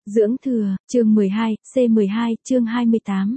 Dưỡng thừa, chương 12, C12, chương 28.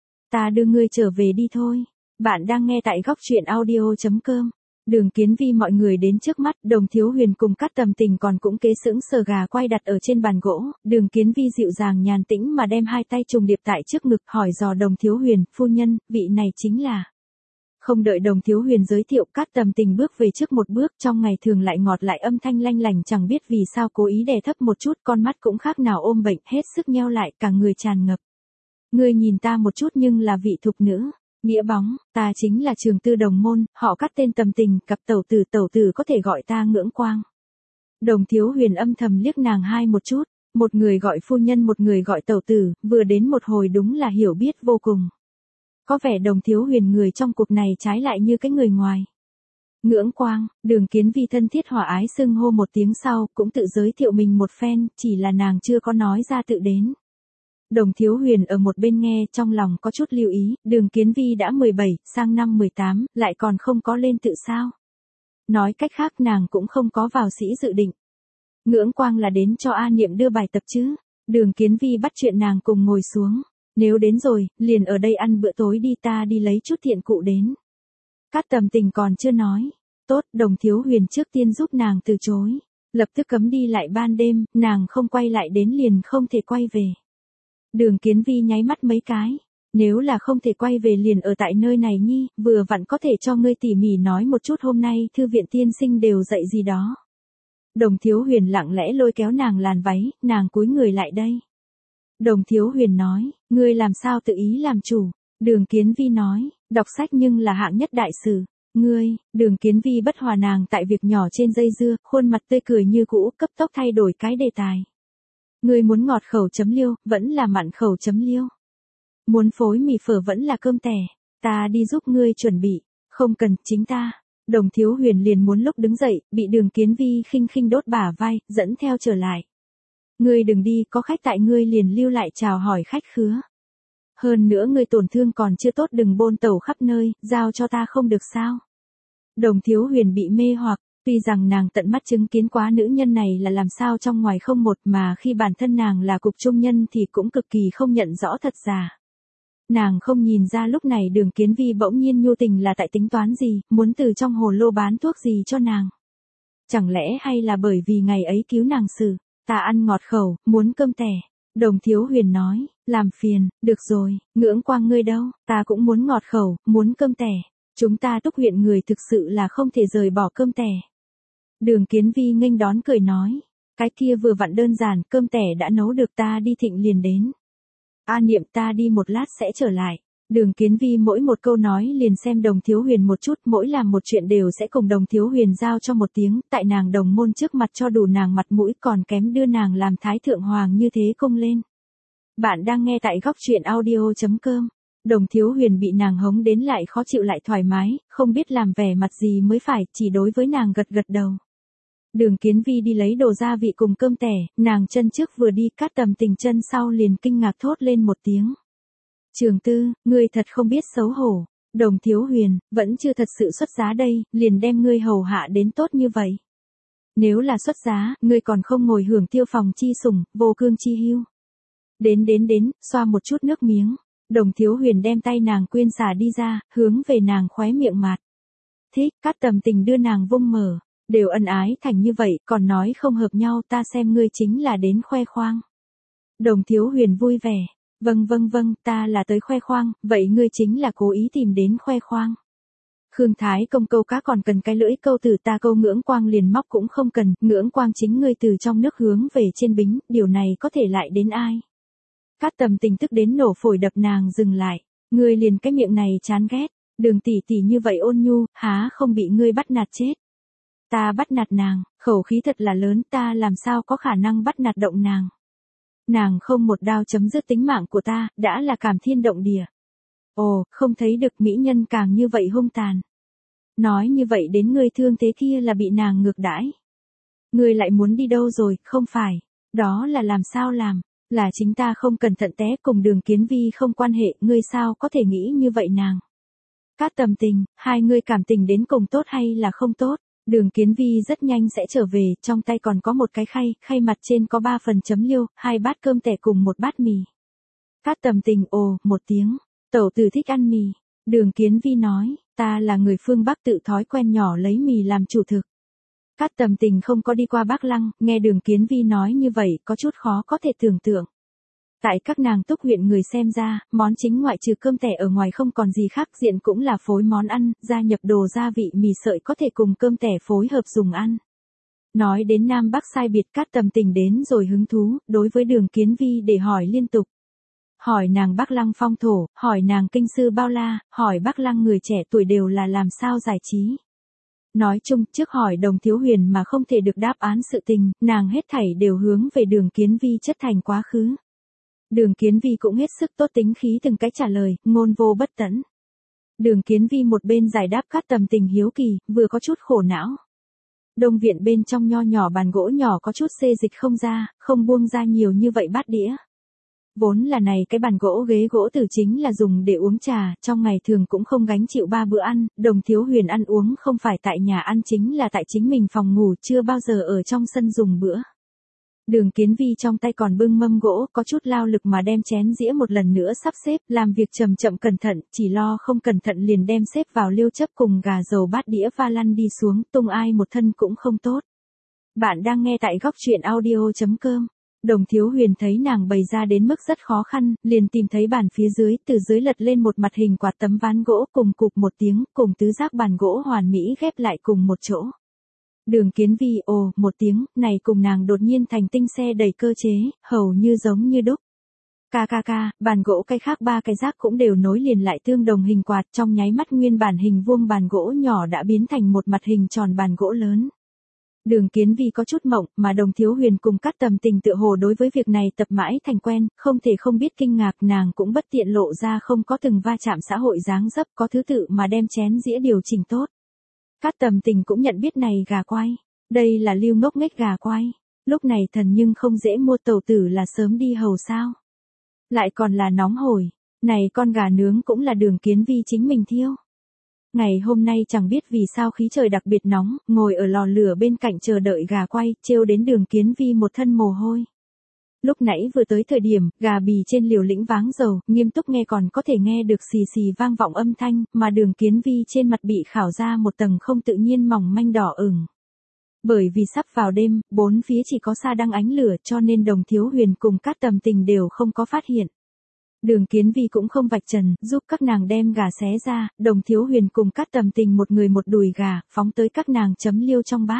Ta đưa ngươi trở về đi thôi. Bạn đang nghe tại góc truyện audio.com. Đường Kiến Vi mọi người đến trước mắt, Đồng Thiếu Huyền cùng Cát Tầm Tình còn cũng kế sững sờ gà quay đặt ở trên bàn gỗ. Đường Kiến Vi dịu dàng nhàn tĩnh mà đem hai tay trùng điệp tại trước ngực, hỏi dò Đồng Thiếu Huyền, phu nhân, vị này chính là... Không đợi Đồng Thiếu Huyền giới thiệu, Cát Tầm Tình bước về trước một bước, trong ngày thường lại ngọt lại âm thanh lanh lành, chẳng biết vì sao cố ý đè thấp một chút, con mắt cũng khác nào ôm bệnh, hết sức nheo lại, cả người tràn ngập. Ngươi nhìn ta một chút nhưng là vị thục nữ, nghĩa bóng, ta chính là Trường Tư đồng môn, họ Cát tên Tầm Tình, cặp tẩu tử có thể gọi ta Ngưỡng Quang. Đồng Thiếu Huyền âm thầm liếc nàng hai một chút, một người gọi phu nhân một người gọi tẩu tử, vừa đến một hồi đúng là hiểu biết vô cùng. Có vẻ Đồng Thiếu Huyền người trong cuộc này trái lại như cái người ngoài. Ngưỡng Quang, Đường Kiến Vi thân thiết hòa ái xưng hô một tiếng sau, cũng tự giới thiệu mình một phen, chỉ là nàng chưa có nói ra tự đến. Đồng Thiếu Huyền ở một bên nghe, trong lòng có chút lưu ý, Đường Kiến Vi đã 17, sang năm 18, lại còn không có lên tự sao. Nói cách khác nàng cũng không có vào sĩ dự định. Ngưỡng Quang là đến cho A Niệm đưa bài tập chứ. Đường Kiến Vi bắt chuyện nàng cùng ngồi xuống. Nếu đến rồi, liền ở đây ăn bữa tối đi, ta đi lấy chút thiện cụ đến. Cát Tầm Tình còn chưa nói. Tốt, Đồng Thiếu Huyền trước tiên giúp nàng từ chối. Lập tức cấm đi lại ban đêm, nàng không quay lại đến liền không thể quay về. Đường Kiến Vi nháy mắt mấy cái. Nếu là không thể quay về liền ở tại nơi này nhi, vừa vặn có thể cho ngươi tỉ mỉ nói một chút hôm nay thư viện tiên sinh đều dạy gì đó. Đồng Thiếu Huyền lặng lẽ lôi kéo nàng làn váy, nàng cúi người lại đây. Đồng Thiếu Huyền nói, ngươi làm sao tự ý làm chủ. Đường Kiến Vi nói, đọc sách nhưng là hạng nhất đại sự. Ngươi, Đường Kiến Vi bất hòa nàng tại việc nhỏ trên dây dưa, khuôn mặt tươi cười như cũ, cấp tốc thay đổi cái đề tài. Ngươi muốn ngọt khẩu chấm liêu, vẫn là mặn khẩu chấm liêu. Muốn phối mì phở vẫn là cơm tẻ, ta đi giúp ngươi chuẩn bị, không cần, chính ta. Đồng Thiếu Huyền liền muốn lúc đứng dậy, bị Đường Kiến Vi khinh khinh đốt bả vai, dẫn theo trở lại. Ngươi đừng đi, có khách tại ngươi liền lưu lại chào hỏi khách khứa. Hơn nữa ngươi tổn thương còn chưa tốt, đừng bôn tẩu khắp nơi, giao cho ta không được sao. Đồng Thiếu Huyền bị mê hoặc, tuy rằng nàng tận mắt chứng kiến quá nữ nhân này là làm sao trong ngoài không một, mà khi bản thân nàng là cục trung nhân thì cũng cực kỳ không nhận rõ thật giả. Nàng không nhìn ra lúc này Đường Kiến Vi bỗng nhiên nhu tình là tại tính toán gì, muốn từ trong hồ lô bán thuốc gì cho nàng. Chẳng lẽ hay là bởi vì ngày ấy cứu nàng xử. Ta ăn ngọt khẩu, muốn cơm tẻ. Đồng Thiếu Huyền nói, làm phiền, được rồi, Ngưỡng Quang ngươi đâu, ta cũng muốn ngọt khẩu, muốn cơm tẻ. Chúng ta Túc huyện người thực sự là không thể rời bỏ cơm tẻ. Đường Kiến Vi nghênh đón cười nói, cái kia vừa vặn đơn giản, cơm tẻ đã nấu được, ta đi thịnh liền đến. A Niệm, ta đi một lát sẽ trở lại. Đường Kiến Vi mỗi một câu nói liền xem Đồng Thiếu Huyền một chút, mỗi làm một chuyện đều sẽ cùng Đồng Thiếu Huyền giao cho một tiếng, tại nàng đồng môn trước mặt cho đủ nàng mặt mũi, còn kém đưa nàng làm thái thượng hoàng như thế cung lên. Bạn đang nghe tại góc truyện audio.com. Đồng Thiếu Huyền bị nàng hống đến lại khó chịu lại thoải mái, không biết làm vẻ mặt gì mới phải, chỉ đối với nàng gật gật đầu. Đường Kiến Vi đi lấy đồ gia vị cùng cơm tẻ, nàng chân trước vừa đi, Cát Tầm Tình chân sau liền kinh ngạc thốt lên một tiếng. Trường Tư, ngươi thật không biết xấu hổ. Đồng Thiếu Huyền, vẫn chưa thật sự xuất giá đây, liền đem ngươi hầu hạ đến tốt như vậy. Nếu là xuất giá, ngươi còn không ngồi hưởng tiêu phòng chi sủng, vô cương chi hưu. Đến, xoa một chút nước miếng. Đồng Thiếu Huyền đem tay nàng quyên xả đi ra, hướng về nàng khóe miệng mạt. Thích, Cát Tầm Tình đưa nàng vung mở. Đều ân ái thành như vậy, còn nói không hợp nhau, ta xem ngươi chính là đến khoe khoang. Đồng Thiếu Huyền vui vẻ. Vâng, ta là tới khoe khoang, vậy ngươi chính là cố ý tìm đến khoe khoang. Khương Thái Công câu cá còn cần cái lưỡi câu từ ta câu Ngưỡng Quang liền móc cũng không cần, Ngưỡng Quang chính ngươi từ trong nước hướng về trên bính, điều này có thể lại đến ai. Cát Tầm Tình tức đến nổ phổi đập nàng dừng lại, ngươi liền cái miệng này chán ghét, Đường tỷ tỷ như vậy ôn nhu, há không bị ngươi bắt nạt chết. Ta bắt nạt nàng, khẩu khí thật là lớn, ta làm sao có khả năng bắt nạt động nàng. Nàng không một đao chấm dứt tính mạng của ta, đã là cảm thiên động địa. Ồ, không thấy được mỹ nhân càng như vậy hung tàn. Nói như vậy đến ngươi thương thế kia là bị nàng ngược đãi. Ngươi lại muốn đi đâu rồi, không phải. Đó là làm sao làm, là chính ta không cẩn thận té cùng Đường Kiến Vi không quan hệ, ngươi sao có thể nghĩ như vậy nàng. Cát Tầm Tình, hai ngươi cảm tình đến cùng tốt hay là không tốt? Đường Kiến Vi rất nhanh sẽ trở về, trong tay còn có một cái khay mặt trên có 3 phần chấm liêu, 2 bát cơm tẻ cùng một bát mì. Cát Tầm Tình ồ một tiếng, tẩu tử thích ăn mì. Đường Kiến Vi nói, ta là người phương Bắc tự thói quen nhỏ lấy mì làm chủ thực. Cát Tầm Tình không có đi qua Bắc Lăng, nghe Đường Kiến Vi nói như vậy có chút khó có thể tưởng tượng. Tại các nàng Túc huyện người xem ra, món chính ngoại trừ cơm tẻ ở ngoài không còn gì khác, diện cũng là phối món ăn, gia nhập đồ gia vị mì sợi có thể cùng cơm tẻ phối hợp dùng ăn. Nói đến Nam Bắc sai biệt, Cát Tầm Tình đến rồi hứng thú, đối với Đường Kiến Vi để hỏi liên tục. Hỏi nàng Bắc Lăng phong thổ, hỏi nàng kinh sư bao la, hỏi Bắc Lăng người trẻ tuổi đều là làm sao giải trí. Nói chung, trước hỏi Đồng Thiếu Huyền mà không thể được đáp án sự tình, nàng hết thảy đều hướng về Đường Kiến Vi chất thành quá khứ. Đường Kiến Vi cũng hết sức tốt tính khí từng cái trả lời, ngôn vô bất tẫn. Đường Kiến Vi một bên giải đáp Cát Tầm Tình hiếu kỳ, vừa có chút khổ não. Đông viện bên trong nho nhỏ bàn gỗ nhỏ có chút xê dịch không ra, không buông ra nhiều như vậy bát đĩa. Vốn là này cái bàn gỗ ghế gỗ tử chính là dùng để uống trà, trong ngày thường cũng không gánh chịu 3 bữa ăn, Đồng Thiếu Huyền ăn uống không phải tại nhà ăn chính là tại chính mình phòng ngủ, chưa bao giờ ở trong sân dùng bữa. Đường Kiến Vi trong tay còn bưng mâm gỗ, có chút lao lực mà đem chén dĩa một lần nữa sắp xếp, làm việc chậm chậm cẩn thận, chỉ lo không cẩn thận liền đem xếp vào liêu chấp cùng gà dầu bát đĩa va lăn đi xuống, tung ai một thân cũng không tốt. Bạn đang nghe tại góc truyện audio.com. Đồng Thiếu Huyền thấy nàng bày ra đến mức rất khó khăn, liền tìm thấy bàn phía dưới, từ dưới lật lên một mặt hình quạt tấm ván gỗ cùng cục một tiếng, cùng tứ giác bàn gỗ hoàn mỹ ghép lại cùng một chỗ. Đường Kiến Vi ồ một tiếng, này cùng nàng đột nhiên thành tinh xe đẩy cơ chế, hầu như giống như đúc. Bàn gỗ cái khác 3 cái giác cũng đều nối liền lại tương đồng hình quạt, trong nháy mắt nguyên bản hình vuông bàn gỗ nhỏ đã biến thành một mặt hình tròn bàn gỗ lớn. Đường Kiến Vi có chút mộng, mà Đồng Thiếu Huyền cùng Cát Tầm Tình tựa hồ đối với việc này tập mãi thành quen, không thể không biết kinh ngạc, nàng cũng bất tiện lộ ra không có từng va chạm xã hội dáng dấp, có thứ tự mà đem chén dĩa điều chỉnh tốt. Cát Tầm Tình cũng nhận biết này gà quay, đây là Lưu Ngốc Nghếch gà quay, lúc này thần nhưng không dễ mua, tẩu tử là sớm đi hầu sao? Lại còn là nóng hổi, này con gà nướng cũng là Đường Kiến Vi chính mình thiêu. Ngày hôm nay chẳng biết vì sao khí trời đặc biệt nóng, ngồi ở lò lửa bên cạnh chờ đợi gà quay, trêu đến Đường Kiến Vi một thân mồ hôi. Lúc nãy vừa tới thời điểm, gà bì trên liều lĩnh váng dầu, nghiêm túc nghe còn có thể nghe được xì xì vang vọng âm thanh, mà Đường Kiến Vi trên mặt bị khảo ra một tầng không tự nhiên mỏng manh đỏ ửng. Bởi vì sắp vào đêm, bốn phía chỉ có sa đăng ánh lửa cho nên Đồng Thiếu Huyền cùng Cát Tầm Tình đều không có phát hiện. Đường Kiến Vi cũng không vạch trần, giúp các nàng đem gà xé ra, Đồng Thiếu Huyền cùng Cát Tầm Tình một người một đùi gà, phóng tới các nàng chấm liêu trong bát.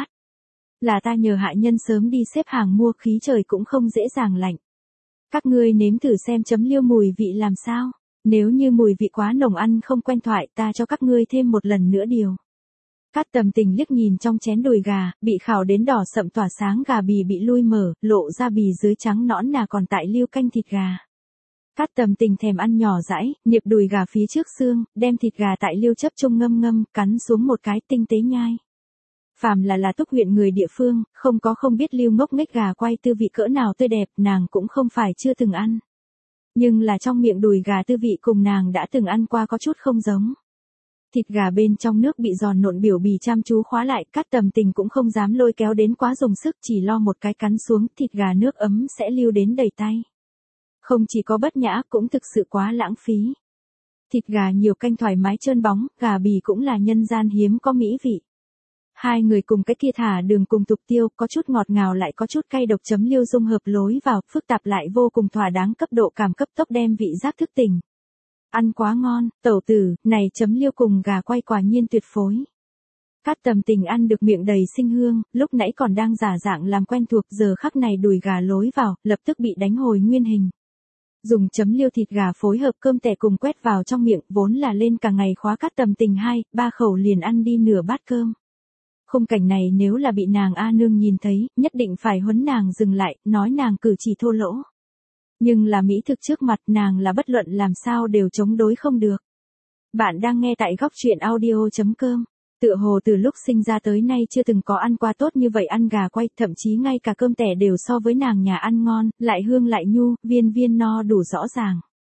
Là ta nhờ hạ nhân sớm đi xếp hàng mua, khí trời cũng không dễ dàng lạnh. Các ngươi nếm thử xem chấm liêu mùi vị làm sao, nếu như mùi vị quá nồng ăn không quen thoại ta cho các ngươi thêm một lần nữa điều. Cát Tầm Tình liếc nhìn trong chén đùi gà, bị khảo đến đỏ sậm tỏa sáng gà bì bị lui mở, lộ ra bì dưới trắng nõn nà còn tại liêu canh thịt gà. Cát Tầm Tình thèm ăn nhỏ dãi, niệp đùi gà phía trước xương, đem thịt gà tại liêu chấp chung ngâm, cắn xuống một cái tinh tế nhai. Phàm là Túc huyện người địa phương, không biết Lưu Ngốc Nghếch gà quay tư vị cỡ nào tươi đẹp, nàng cũng không phải chưa từng ăn. Nhưng là trong miệng đùi gà tư vị cùng nàng đã từng ăn qua có chút không giống. Thịt gà bên trong nước bị giòn nộn biểu bì chăm chú khóa lại, Cát Tầm Tình cũng không dám lôi kéo đến quá dùng sức, chỉ lo một cái cắn xuống, thịt gà nước ấm sẽ lưu đến đầy tay. Không chỉ có bất nhã, cũng thực sự quá lãng phí. Thịt gà nhiều canh thoải mái trơn bóng, gà bì cũng là nhân gian hiếm có mỹ vị. Hai người cùng cái kia thả đường cùng tục tiêu, có chút ngọt ngào lại có chút cay độc chấm liêu dung hợp lối vào, phức tạp lại vô cùng thỏa đáng, cấp độ cảm cấp tốc đem vị giác thức tỉnh. Ăn quá ngon, tẩu tử, này chấm liêu cùng gà quay quả nhiên tuyệt phối. Cát Tầm Tình ăn được miệng đầy sinh hương, lúc nãy còn đang giả dạng làm quen thuộc, giờ khắc này đùi gà lối vào, lập tức bị đánh hồi nguyên hình. Dùng chấm liêu thịt gà phối hợp cơm tẻ cùng quét vào trong miệng, vốn là lên cả ngày khóa Cát Tầm Tình 2-3 khẩu liền ăn đi nửa bát cơm. Khung cảnh này nếu là bị nàng A Nương nhìn thấy, nhất định phải huấn nàng dừng lại, nói nàng cử chỉ thô lỗ. Nhưng là mỹ thực trước mặt nàng là bất luận làm sao đều chống đối không được. Bạn đang nghe tại góc truyện audio.com. Tựa hồ từ lúc sinh ra tới nay chưa từng có ăn qua tốt như vậy, ăn gà quay, thậm chí ngay cả cơm tẻ đều so với nàng nhà ăn ngon, lại hương lại nhu, viên viên no đủ rõ ràng.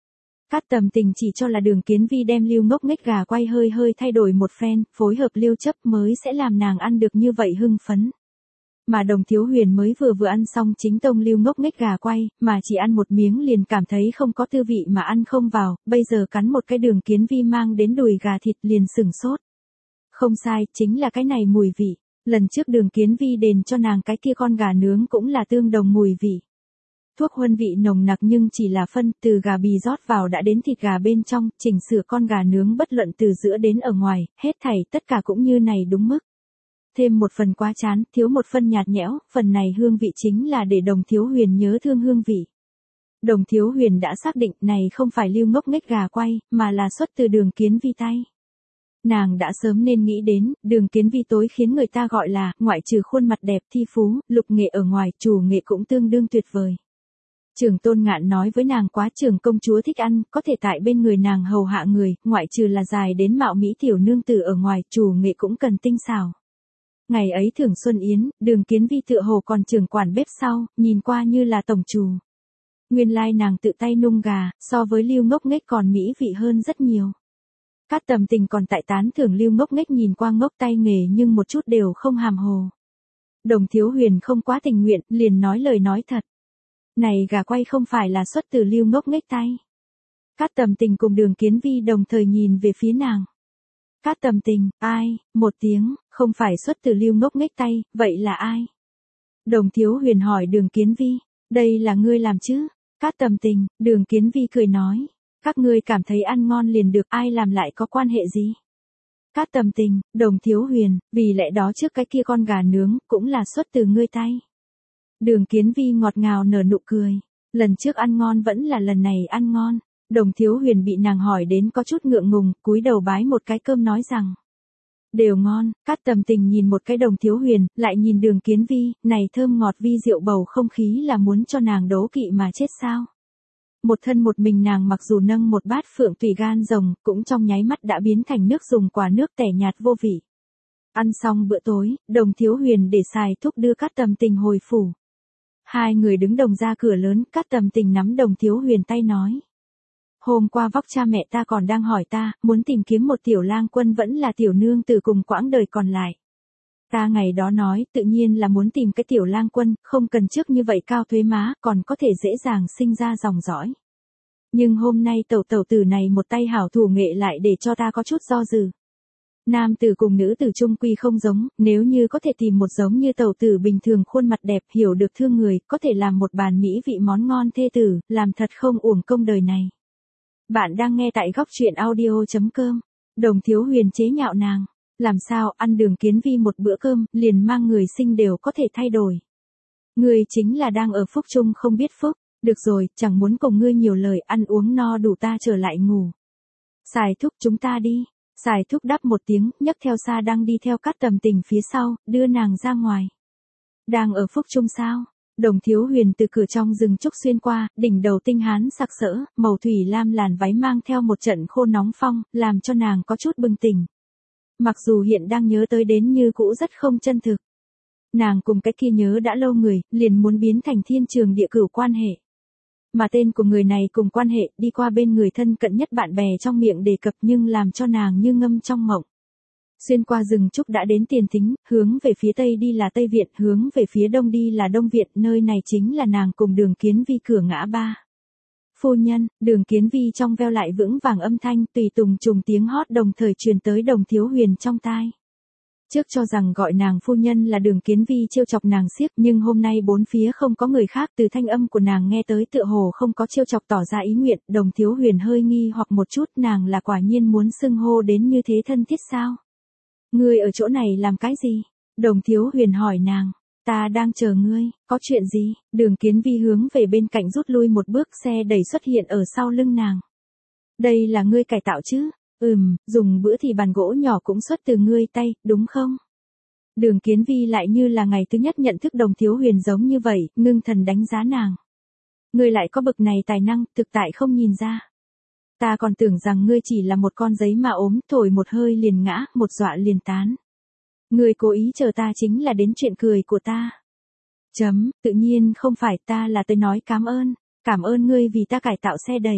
Cát Tầm Tình chỉ cho là Đường Kiến Vi đem Lưu Ngốc Nghếch gà quay hơi hơi thay đổi một phen, phối hợp liêu chấp mới sẽ làm nàng ăn được như vậy hưng phấn. Mà Đồng Thiếu Huyền mới vừa ăn xong chính tông Lưu Ngốc Nghếch gà quay, mà chỉ ăn một miếng liền cảm thấy không có tư vị mà ăn không vào, bây giờ cắn một cái Đường Kiến Vi mang đến đùi gà thịt liền sửng sốt. Không sai, chính là cái này mùi vị. Lần trước Đường Kiến Vi đền cho nàng cái kia con gà nướng cũng là tương đồng mùi vị. Thuốc huân vị nồng nặc nhưng chỉ là phân, từ gà bì rót vào đã đến thịt gà bên trong, chỉnh sửa con gà nướng bất luận từ giữa đến ở ngoài, hết thảy tất cả cũng như này đúng mức. Thêm một phần quá chán, thiếu một phần nhạt nhẽo, phần này hương vị chính là để Đồng Thiếu Huyền nhớ thương hương vị. Đồng Thiếu Huyền đã xác định này không phải Lưu Ngốc Nghếch gà quay, mà là xuất từ Đường Kiến Vi tay. Nàng đã sớm nên nghĩ đến, Đường Kiến Vi tối khiến người ta gọi là, ngoại trừ khuôn mặt đẹp thi phú, lục nghệ ở ngoài, chủ nghệ cũng tương đương tuyệt vời. Trưởng Tôn Ngạn nói với nàng quá trưởng công chúa thích ăn, có thể tại bên người nàng hầu hạ người, ngoại trừ là dài đến mạo mỹ tiểu nương tử ở ngoài, chủ nghệ cũng cần tinh xảo. Ngày ấy thưởng Xuân Yến, Đường Kiến Vi tựa hồ còn trưởng quản bếp sau, nhìn qua như là tổng chủ. Nguyên lai nàng tự tay nung gà, so với Lưu Ngốc Nghếch còn mỹ vị hơn rất nhiều. Cát Tầm Tình còn tại tán thưởng Lưu Ngốc Nghếch nhìn qua ngốc tay nghề nhưng một chút đều không hàm hồ. Đồng Thiếu Huyền không quá tình nguyện, liền nói lời nói thật. Này gà quay không phải là xuất từ Lưu Ngốc Nghếch tay. Cát Tầm Tình cùng Đường Kiến Vi đồng thời nhìn về phía nàng. Cát Tầm Tình, ai? Một tiếng, không phải xuất từ Lưu Ngốc Nghếch tay, vậy là ai? Đồng Thiếu Huyền hỏi Đường Kiến Vi, đây là ngươi làm chứ? Cát Tầm Tình, Đường Kiến Vi cười nói, các ngươi cảm thấy ăn ngon liền được, ai làm lại có quan hệ gì? Cát Tầm Tình, Đồng Thiếu Huyền, vì lẽ đó trước cái kia con gà nướng, cũng là xuất từ ngươi tay. Đường Kiến Vi ngọt ngào nở nụ cười, lần trước ăn ngon vẫn là lần này ăn ngon. Đồng Thiếu Huyền bị nàng hỏi đến có chút ngượng ngùng, cúi đầu bái một cái cơm nói rằng. Đều ngon, Cát Tầm Tình nhìn một cái Đồng Thiếu Huyền, lại nhìn Đường Kiến Vi, này thơm ngọt vi rượu bầu không khí là muốn cho nàng đố kỵ mà chết sao. Một thân một mình nàng mặc dù nâng một bát phượng tùy gan rồng, cũng trong nháy mắt đã biến thành nước dùng quả nước tẻ nhạt vô vị. Ăn xong bữa tối, Đồng Thiếu Huyền để xài thúc đưa Cát Tầm Tình hồi phủ. Hai người đứng đồng ra cửa lớn, Cát Tầm Tình nắm Đồng Thiếu Huyền tay nói. Hôm qua vóc cha mẹ ta còn đang hỏi ta, muốn tìm kiếm một tiểu lang quân vẫn là tiểu nương tử cùng quãng đời còn lại. Ta ngày đó nói, tự nhiên là muốn tìm cái tiểu lang quân, không cần trước như vậy cao thuế má, còn có thể dễ dàng sinh ra dòng dõi. Nhưng hôm nay tẩu tử này một tay hảo thủ nghệ lại để cho ta có chút do dự. Nam tử cùng nữ tử chung quy không giống, nếu như có thể tìm một giống như tẩu tử bình thường khuôn mặt đẹp hiểu được thương người, có thể làm một bàn mỹ vị món ngon thê tử, làm thật không uổng công đời này. Bạn đang nghe tại góc truyện audio.com. Đồng Thiếu Huyền chế nhạo nàng. Làm sao ăn Đường Kiến Vi một bữa cơm, liền mang người sinh đều có thể thay đổi. Ngươi chính là đang ở phúc chung không biết phúc. Được rồi, chẳng muốn cùng ngươi nhiều lời, ăn uống no đủ ta trở lại ngủ. Xài thúc chúng ta đi. Xài thúc đáp một tiếng, nhấc theo Sa Đăng đi theo Cát Tầm Tình phía sau, đưa nàng ra ngoài. Đang ở phúc chung sao? Đồng Thiếu Huyền từ cửa trong rừng trúc xuyên qua, đỉnh đầu tinh hán sặc sỡ, màu thủy lam làn váy mang theo một trận khô nóng phong, làm cho nàng có chút bừng tỉnh. Mặc dù hiện đang nhớ tới đến như cũ rất không chân thực. Nàng cùng cái kia nhớ đã lâu người, liền muốn biến thành thiên trường địa cửu quan hệ. Mà tên của người này cùng quan hệ đi qua bên người thân cận nhất bạn bè trong miệng đề cập nhưng làm cho nàng như ngâm trong mộng. Xuyên qua rừng trúc đã đến Tiền Thính, hướng về phía tây đi là Tây Viện, hướng về phía đông đi là Đông Viện, nơi này chính là nàng cùng Đường Kiến Vi cửa ngã ba. Phu nhân, Đường Kiến Vi trong veo lại vững vàng âm thanh tùy tùng trùng tiếng hót đồng thời truyền tới Đồng Thiếu Huyền trong tai. Trước cho rằng gọi nàng phu nhân là Đường Kiến Vi trêu chọc nàng xiếc, nhưng hôm nay bốn phía không có người khác, từ thanh âm của nàng nghe tới tựa hồ không có trêu chọc tỏ ra ý nguyện, Đồng Thiếu Huyền hơi nghi hoặc một chút, nàng là quả nhiên muốn xưng hô đến như thế thân thiết sao? Ngươi ở chỗ này làm cái gì? Đồng Thiếu Huyền hỏi nàng. Ta đang chờ ngươi, có chuyện gì? Đường Kiến Vi hướng về bên cạnh rút lui một bước, xe đẩy xuất hiện ở sau lưng nàng. Đây là ngươi cải tạo chứ? Dùng bữa thì bàn gỗ nhỏ cũng xuất từ ngươi tay, đúng không? Đường Kiến Vi lại như là ngày thứ nhất nhận thức Đồng Thiếu Huyền giống như vậy, ngưng thần đánh giá nàng. Ngươi lại có bực này tài năng, thực tại không nhìn ra. Ta còn tưởng rằng ngươi chỉ là một con giấy mà ốm, thổi một hơi liền ngã, một dọa liền tán. Ngươi cố ý chờ ta chính là đến chuyện cười của ta. Tự nhiên không phải, ta là tới nói cảm ơn ngươi vì ta cải tạo xe đẩy.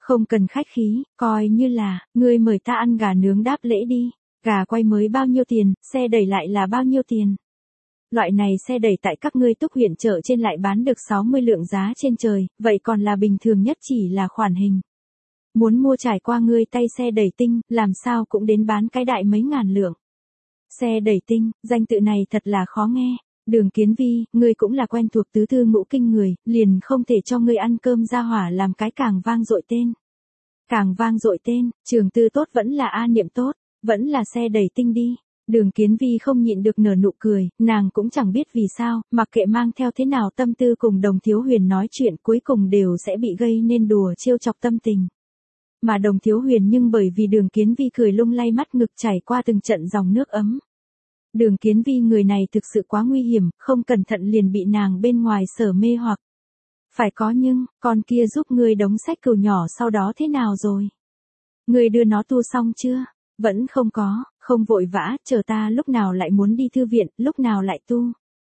Không cần khách khí, coi như là, ngươi mời ta ăn gà nướng đáp lễ đi. Gà quay mới bao nhiêu tiền, xe đẩy lại là bao nhiêu tiền. Loại này xe đẩy tại các ngươi Túc huyện chợ trên lại bán được 60 lượng giá trên trời, vậy còn là bình thường nhất chỉ là khoản hình. Muốn mua trải qua ngươi tay xe đẩy tinh, làm sao cũng đến bán cái đại mấy ngàn lượng. Xe đẩy tinh, danh tự này thật là khó nghe. Đường Kiến Vi, ngươi cũng là quen thuộc tứ thư ngũ kinh người, liền không thể cho ngươi ăn cơm ra hỏa làm cái càng vang dội tên. Càng vang dội tên, trường tư tốt vẫn là A Niệm tốt, vẫn là xe đẩy tinh đi. Đường Kiến Vi không nhịn được nở nụ cười, nàng cũng chẳng biết vì sao, mặc kệ mang theo thế nào tâm tư cùng Đồng Thiếu Huyền nói chuyện cuối cùng đều sẽ bị gây nên đùa trêu chọc tâm tình. Mà Đồng Thiếu Huyền nhưng bởi vì Đường Kiến Vi cười lung lay mắt ngực chảy qua từng trận dòng nước ấm. Đường Kiến Vi người này thực sự quá nguy hiểm, không cẩn thận liền bị nàng bên ngoài sở mê hoặc. Phải có nhưng, con kia giúp ngươi đóng sách cừu nhỏ sau đó thế nào rồi? Ngươi đưa nó tu xong chưa? Vẫn không có, không vội vã, chờ ta lúc nào lại muốn đi thư viện, lúc nào lại tu.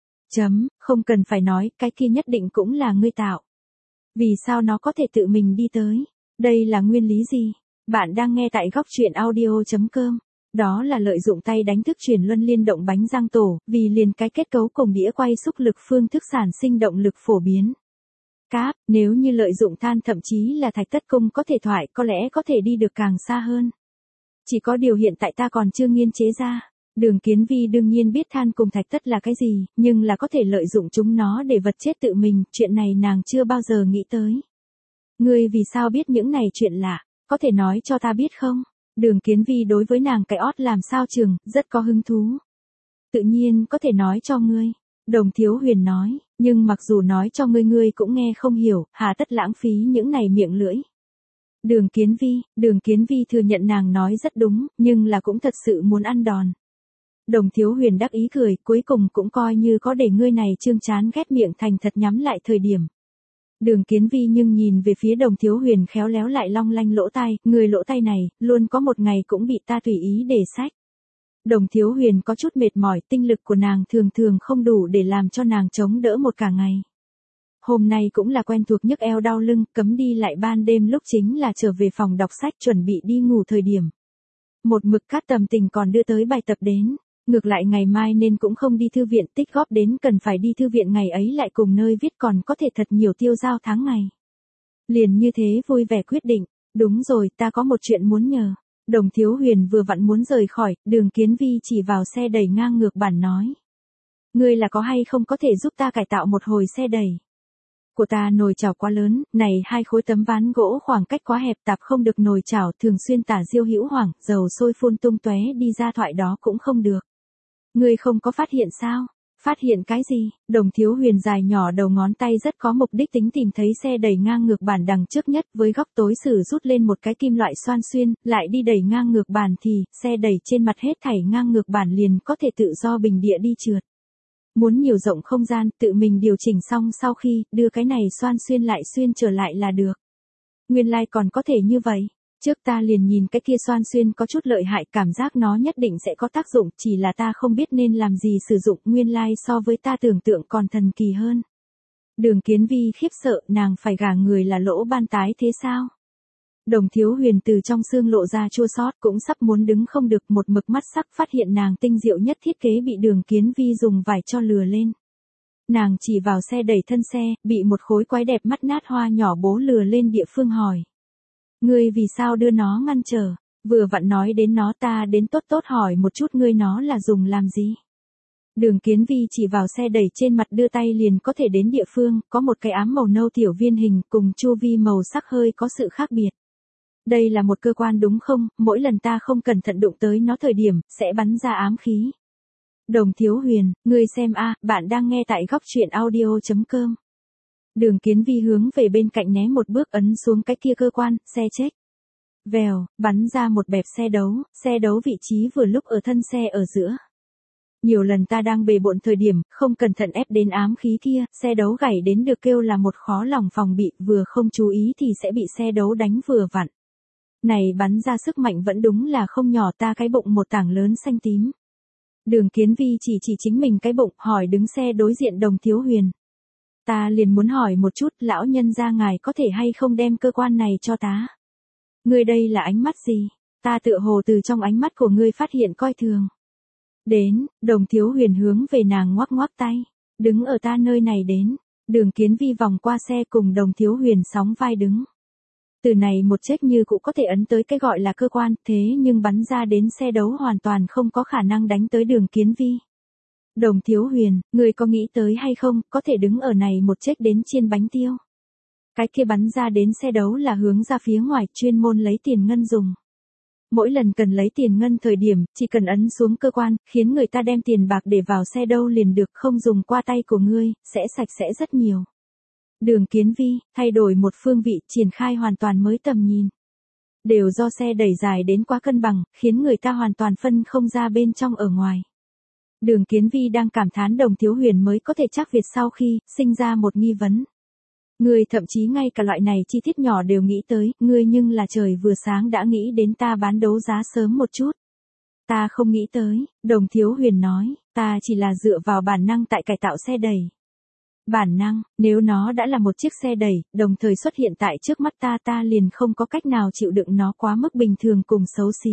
Không cần phải nói, cái kia nhất định cũng là ngươi tạo. Vì sao nó có thể tự mình đi tới? Đây là nguyên lý gì? Bạn đang nghe tại góc truyện audio.com. Đó là lợi dụng tay đánh thức chuyển luân liên động bánh răng tổ, vì liền cái kết cấu cùng đĩa quay xúc lực phương thức sản sinh động lực phổ biến. Cáp, nếu như lợi dụng than thậm chí là thạch tất cung có thể thoại có lẽ có thể đi được càng xa hơn. Chỉ có điều hiện tại ta còn chưa nghiên chế ra. Đường Kiến Vi đương nhiên biết than cùng thạch tất là cái gì, nhưng là có thể lợi dụng chúng nó để vật chết tự mình, chuyện này nàng chưa bao giờ nghĩ tới. Ngươi vì sao biết những này chuyện lạ, có thể nói cho ta biết không? Đường Kiến Vi đối với nàng cái ót làm sao trường, rất có hứng thú. Tự nhiên có thể nói cho ngươi. Đồng Thiếu Huyền nói, nhưng mặc dù nói cho ngươi cũng nghe không hiểu, hà tất lãng phí những này miệng lưỡi. Đường Kiến Vi thừa nhận nàng nói rất đúng, nhưng là cũng thật sự muốn ăn đòn. Đồng Thiếu Huyền đắc ý cười, cuối cùng cũng coi như có để ngươi này trương chán ghét miệng thành thật nhắm lại thời điểm. Đường Kiến Vi nhưng nhìn về phía Đồng Thiếu Huyền khéo léo lại long lanh lỗ tai, người lỗ tai này, luôn có một ngày cũng bị ta tùy ý để sách. Đồng Thiếu Huyền có chút mệt mỏi, tinh lực của nàng thường thường không đủ để làm cho nàng chống đỡ một cả ngày. Hôm nay cũng là quen thuộc nhức eo đau lưng, cấm đi lại ban đêm lúc chính là trở về phòng đọc sách chuẩn bị đi ngủ thời điểm. Một mực Cát Tầm Tình còn đưa tới bài tập đến, ngược lại ngày mai nên cũng không đi thư viện tích góp đến cần phải đi thư viện ngày ấy lại cùng nơi viết còn có thể thật nhiều tiêu dao tháng ngày. Liền như thế vui vẻ quyết định, đúng rồi ta có một chuyện muốn nhờ. Đồng Thiếu Huyền vừa vặn muốn rời khỏi, Đường Kiến Vi chỉ vào xe đẩy ngang ngược bản nói. Ngươi là có hay không có thể giúp ta cải tạo một hồi xe đẩy? Của ta nồi chảo quá lớn, này 2 khối tấm ván gỗ khoảng cách quá hẹp tạp không được nồi chảo thường xuyên tả diêu hữu hoảng, dầu sôi phun tung tóe đi ra thoại đó cũng không được. Ngươi không có phát hiện sao? Phát hiện cái gì? Đồng Thiếu Huyền dài nhỏ đầu ngón tay rất có mục đích tính tìm thấy xe đẩy ngang ngược bản đằng trước nhất với góc tối sử rút lên một cái kim loại xoan xuyên, lại đi đẩy ngang ngược bản thì, xe đẩy trên mặt hết thảy ngang ngược bản liền có thể tự do bình địa đi trượt. Muốn nhiều rộng không gian, tự mình điều chỉnh xong sau khi, đưa cái này xoan xuyên lại xuyên trở lại là được. Nguyên lai còn có thể như vậy. Trước ta liền nhìn cái kia xoan xuyên có chút lợi hại, cảm giác nó nhất định sẽ có tác dụng, chỉ là ta không biết nên làm gì sử dụng, nguyên lai so với ta tưởng tượng còn thần kỳ hơn. Đường Kiến Vi khiếp sợ, nàng phải gả người là lỗ ban tái thế sao? Đồng Thiếu Huyền từ trong xương lộ ra chua xót, cũng sắp muốn đứng không được, một mực mắt sắc phát hiện nàng tinh diệu nhất thiết kế bị Đường Kiến Vi dùng vải cho lừa lên. Nàng chỉ vào xe đẩy thân xe, bị một khối quái đẹp mắt nát hoa nhỏ bố lừa lên địa phương hỏi. Ngươi vì sao đưa nó ngăn trở? Vừa vặn nói đến nó ta đến tốt tốt hỏi một chút ngươi nó là dùng làm gì? Đường Kiến Vi chỉ vào xe đẩy trên mặt đưa tay liền có thể đến địa phương, có một cái ám màu nâu tiểu viên hình cùng chu vi màu sắc hơi có sự khác biệt. Đây là một cơ quan đúng không? Mỗi lần ta không cẩn thận đụng tới nó thời điểm, sẽ bắn ra ám khí. Đồng Thiếu Huyền, ngươi xem a, bạn đang nghe tại góc truyện audio.com. Đường Kiến Vi hướng về bên cạnh né một bước ấn xuống cái kia cơ quan, xe chết. Vèo, bắn ra một bẹp xe đấu vị trí vừa lúc ở thân xe ở giữa. Nhiều lần ta đang bề bộn thời điểm, không cẩn thận ép đến ám khí kia, xe đấu gãy đến được kêu là một khó lòng phòng bị, vừa không chú ý thì sẽ bị xe đấu đánh vừa vặn. Này bắn ra sức mạnh vẫn đúng là không nhỏ, ta cái bụng một tảng lớn xanh tím. Đường Kiến Vi chỉ chính mình cái bụng, hỏi đứng xe đối diện Đồng Thiếu Huyền. Ta liền muốn hỏi một chút, lão nhân gia ngài có thể hay không đem cơ quan này cho ta? Ngươi đây là ánh mắt gì? Ta tựa hồ từ trong ánh mắt của ngươi phát hiện coi thường. Đến, Đồng Thiếu Huyền hướng về nàng ngoắc ngoắc tay. Đứng ở ta nơi này đến. Đường Kiến Vi vòng qua xe cùng Đồng Thiếu Huyền sóng vai đứng. Từ này một chết như cũng có thể ấn tới cái gọi là cơ quan, thế nhưng bắn ra đến xe đấu hoàn toàn không có khả năng đánh tới Đường Kiến Vi. Đồng Thiếu Huyền, ngươi có nghĩ tới hay không, có thể đứng ở này một chết đến chiên bánh tiêu. Cái kia bắn ra đến xe đấu là hướng ra phía ngoài, chuyên môn lấy tiền ngân dùng. Mỗi lần cần lấy tiền ngân thời điểm, chỉ cần ấn xuống cơ quan, khiến người ta đem tiền bạc để vào xe đâu liền được, không dùng qua tay của ngươi, sẽ sạch sẽ rất nhiều. Đường Kiến Vi, thay đổi một phương vị, triển khai hoàn toàn mới tầm nhìn. Đều do xe đẩy dài đến quá cân bằng, khiến người ta hoàn toàn phân không ra bên trong ở ngoài. Đường Kiến Vi đang cảm thán Đồng Thiếu Huyền mới có thể chắc Việt sau khi, sinh ra một nghi vấn. Ngươi thậm chí ngay cả loại này chi tiết nhỏ đều nghĩ tới, ngươi nhưng là trời vừa sáng đã nghĩ đến ta bán đấu giá sớm một chút. Ta không nghĩ tới, Đồng Thiếu Huyền nói, ta chỉ là dựa vào bản năng tại cải tạo xe đẩy. Bản năng, nếu nó đã là một chiếc xe đẩy, đồng thời xuất hiện tại trước mắt ta liền không có cách nào chịu đựng nó quá mức bình thường cùng xấu xí.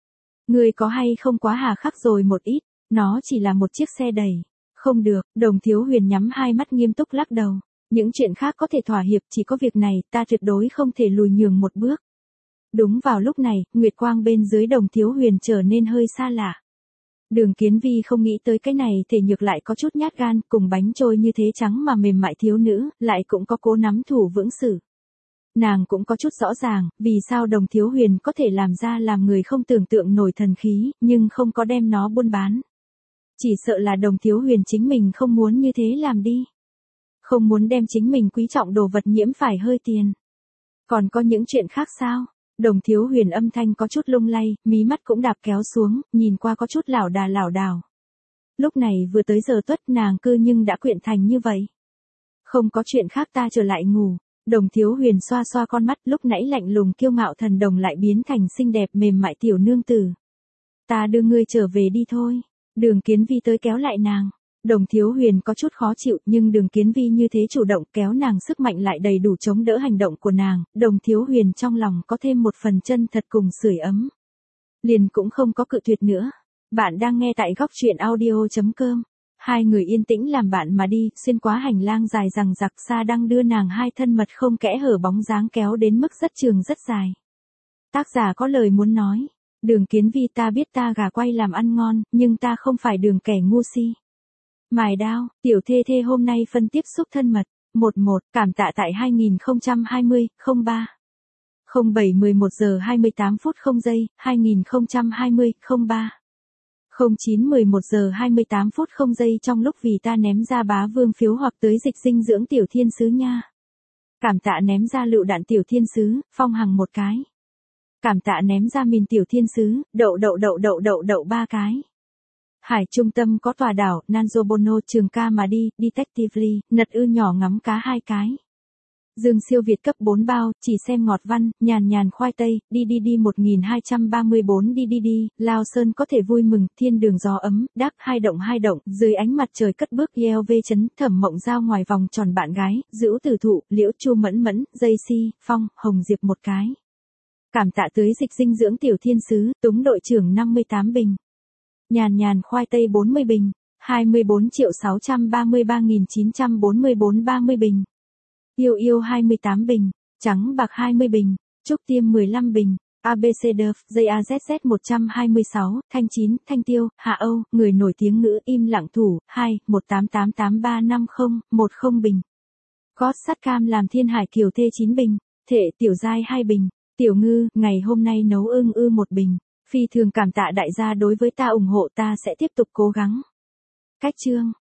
Ngươi có hay không quá hà khắc rồi một ít, nó chỉ là một chiếc xe đẩy. Không được, Đồng Thiếu Huyền nhắm hai mắt nghiêm túc lắc đầu. Những chuyện khác có thể thỏa hiệp, chỉ có việc này, ta tuyệt đối không thể lùi nhường một bước. Đúng vào lúc này, nguyệt quang bên dưới Đồng Thiếu Huyền trở nên hơi xa lạ. Đường Kiến Vi không nghĩ tới cái này thể nhược lại có chút nhát gan, cùng bánh trôi như thế trắng mà mềm mại thiếu nữ, lại cũng có cố nắm thủ vững xử. Nàng cũng có chút rõ ràng, vì sao Đồng Thiếu Huyền có thể làm ra làm người không tưởng tượng nổi thần khí, nhưng không có đem nó buôn bán. Chỉ sợ là Đồng Thiếu Huyền chính mình không muốn như thế làm đi. Không muốn đem chính mình quý trọng đồ vật nhiễm phải hơi tiền. Còn có những chuyện khác sao? Đồng Thiếu Huyền âm thanh có chút lung lay, mí mắt cũng đạp kéo xuống, nhìn qua có chút lảo đảo. Lúc này vừa tới giờ tuất nàng cư nhưng đã quyện thành như vậy. Không có chuyện khác ta trở lại ngủ. Đồng Thiếu Huyền xoa xoa con mắt, lúc nãy lạnh lùng kiêu ngạo thần đồng lại biến thành xinh đẹp mềm mại tiểu nương tử. Ta đưa ngươi trở về đi thôi. Đường Kiến Vi tới kéo lại nàng. Đồng Thiếu Huyền có chút khó chịu, nhưng Đường Kiến Vi như thế chủ động kéo nàng sức mạnh lại đầy đủ chống đỡ hành động của nàng, Đồng Thiếu Huyền trong lòng có thêm một phần chân thật cùng sưởi ấm. Liền cũng không có cự tuyệt nữa. Bạn đang nghe tại góc truyện audio.com. Hai người yên tĩnh làm bạn mà đi, xuyên qua hành lang dài rằng rặc xa đang đưa nàng hai thân mật không kẽ hở bóng dáng kéo đến mức rất trường rất dài. Tác giả có lời muốn nói. Đường Kiến Vi, ta biết ta gà quay làm ăn ngon, nhưng ta không phải Đường kẻ ngu si. Mài đao, tiểu thê thê hôm nay phân tiếp xúc thân mật. 11, cảm tạ tại 2020, 03. 07:11 giờ 28 phút 0 giây, 2020, 03. 09:11 giờ 28 phút 0 giây trong lúc vì ta ném ra bá vương phiếu hoặc tới dịch dinh dưỡng tiểu thiên sứ nha. Cảm tạ ném ra lựu đạn tiểu thiên sứ, phong hằng một cái. Cảm tạ ném ra mìn tiểu thiên sứ, đậu 3 cái. Hải trung tâm có tòa đảo, Nanjobono trường ca mà đi, Detectively, nật ư nhỏ ngắm cá 2 cái. Dương siêu Việt cấp 4 bao, chỉ xem ngọt văn, nhàn khoai tây, đi 1234 đi, Lao Sơn có thể vui mừng, thiên đường gió ấm, đắc hai động, dưới ánh mặt trời cất bước ELV chấn, Thẩm Mộng Giao ngoài vòng tròn bạn gái, Dữu Tử Thụ, Liễu Chu Mẫn, Dây Si, Phong, Hồng Diệp một cái. Cảm tạ tưới dịch dinh dưỡng tiểu thiên sứ, Túng đội trưởng 58 bình. Nhàn khoai tây 40 bình, 24.633.944 30 bình. Yêu 28 bình, trắng bạc 20 bình, trúc tiêm 15 bình, ABC Đợp, JAZZ 126, Thanh Chín, Thanh Tiêu, Hạ Âu, người nổi tiếng ngữ im lặng thủ, 2, 1888350, 10 bình. Gót sắt cam làm thiên hải kiều thê 9 bình, thể tiểu giai 2 bình, tiểu ngư, ngày hôm nay nấu ư 1 bình. Phi thường cảm tạ đại gia đối với ta ủng hộ, ta sẽ tiếp tục cố gắng. Cách chương